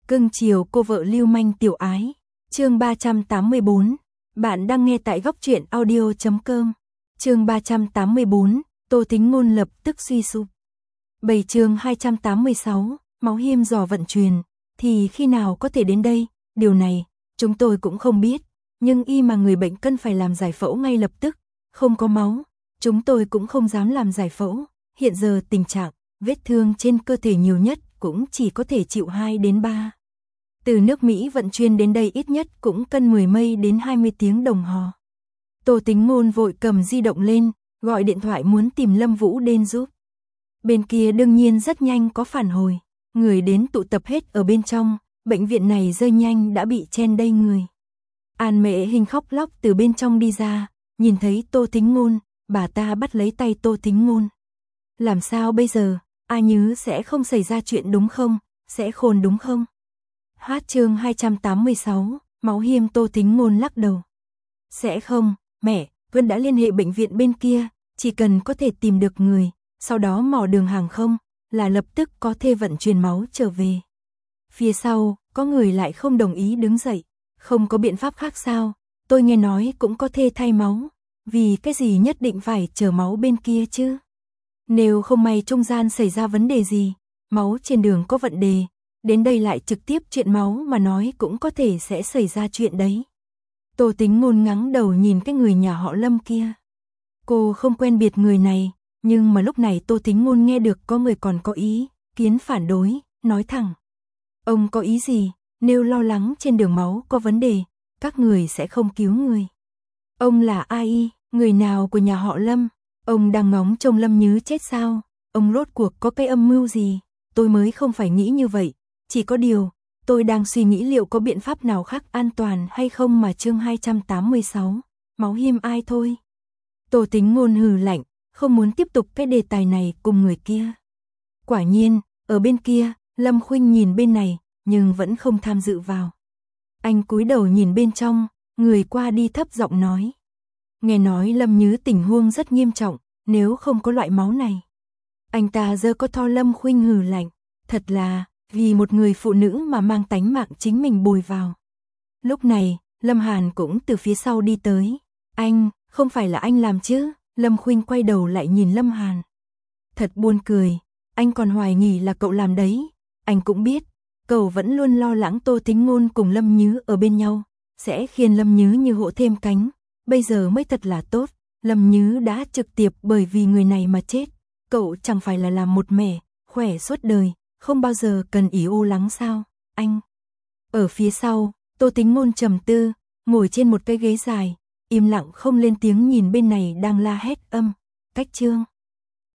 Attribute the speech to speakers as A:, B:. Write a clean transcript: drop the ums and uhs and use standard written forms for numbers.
A: Cưng chiều cô vợ lưu manh tiểu ái. Chương 384. Bạn đang nghe tại góc truyện audio.com. Chương 384. Tô Tính Ngôn lập tức suy sụp. Chương 286. Máu hiêm dò vận truyền. Thì khi nào có thể đến đây? Điều này chúng tôi cũng không biết. Nhưng y mà người bệnh cần phải làm giải phẫu ngay lập tức. Không có máu, chúng tôi cũng không dám làm giải phẫu. Hiện giờ tình trạng vết thương trên cơ thể nhiều nhất cũng chỉ có thể chịu 2 đến 3. Từ nước Mỹ vận chuyển đến đây ít nhất cũng cần 10 mây đến 20 tiếng đồng hồ. Tô Tính Ngôn vội cầm di động lên, gọi điện thoại muốn tìm Lâm Vũ đến giúp. Bên kia đương nhiên rất nhanh có phản hồi, người đến tụ tập hết ở bên trong, bệnh viện này rơi nhanh đã bị chen đầy người. An Mễ Hình khóc lóc từ bên trong đi ra, nhìn thấy Tô Tính Ngôn, bà ta bắt lấy tay Tô Tính Ngôn. Làm sao bây giờ, A Nhứ sẽ không xảy ra chuyện đúng không, sẽ khôn đúng không? Chương 286, máu hiêm. Tô Tính Ngôn lắc đầu. Sẽ không, mẹ, Vân đã liên hệ bệnh viện bên kia, chỉ cần có thể tìm được người, sau đó mò đường hàng không, là lập tức có thể vận chuyển máu trở về. Phía sau, có người lại không đồng ý đứng dậy. Không có biện pháp khác sao, tôi nghe nói cũng có thể thay máu, vì cái gì nhất định phải chờ máu bên kia chứ? Nếu không may trung gian xảy ra vấn đề gì, máu trên đường có vấn đề, đến đây lại trực tiếp chuyện máu mà nói cũng có thể sẽ xảy ra chuyện đấy. Tô Tính Ngôn ngắng đầu nhìn cái người nhà họ Lâm kia. Cô không quen biệt người này, nhưng mà lúc này Tô Tính Ngôn nghe được có người còn có ý kiến phản đối, nói thẳng. Ông có ý gì? Nếu lo lắng trên đường máu có vấn đề, các người sẽ không cứu người. Ông là ai? Người nào của nhà họ Lâm? Ông đang ngóng trông Lâm Nhứ chết sao? Ông rốt cuộc có cái âm mưu gì? Tôi mới không phải nghĩ như vậy. Chỉ có điều, tôi đang suy nghĩ liệu có biện pháp nào khác an toàn hay không mà. Chương 286. Máu hiêm ai thôi? Tô Tính Ngôn hừ lạnh, không muốn tiếp tục cái đề tài này cùng người kia. Quả nhiên, ở bên kia, Lâm Khuynh nhìn bên này, nhưng vẫn không tham dự vào. Anh cúi đầu nhìn bên trong, người qua đi thấp giọng nói. Nghe nói Lâm Nhứ tình huống rất nghiêm trọng, nếu không có loại máu này. Anh ta giơ có tho. Lâm Khuynh hừ lạnh, thật là, vì một người phụ nữ mà mang tánh mạng chính mình bồi vào. Lúc này, Lâm Hàn cũng từ phía sau đi tới. Anh, không phải là anh làm chứ? Lâm Khuynh quay đầu lại nhìn Lâm Hàn. Thật buồn cười, anh còn hoài nghi là cậu làm đấy. Anh cũng biết, cậu vẫn luôn lo lắng Tô Tính Ngôn cùng Lâm Nhứ ở bên nhau, sẽ khiến Lâm Nhứ như hộ thêm cánh. Bây giờ mới thật là tốt, Lâm Nhứ đã trực tiếp bởi vì người này mà chết. Cậu chẳng phải là làm một mẻ, khỏe suốt đời, không bao giờ cần ý ô lắng sao, anh. Ở phía sau, Tô Tính Ngôn trầm tư, ngồi trên một cái ghế dài, im lặng không lên tiếng nhìn bên này đang la hét cách chương.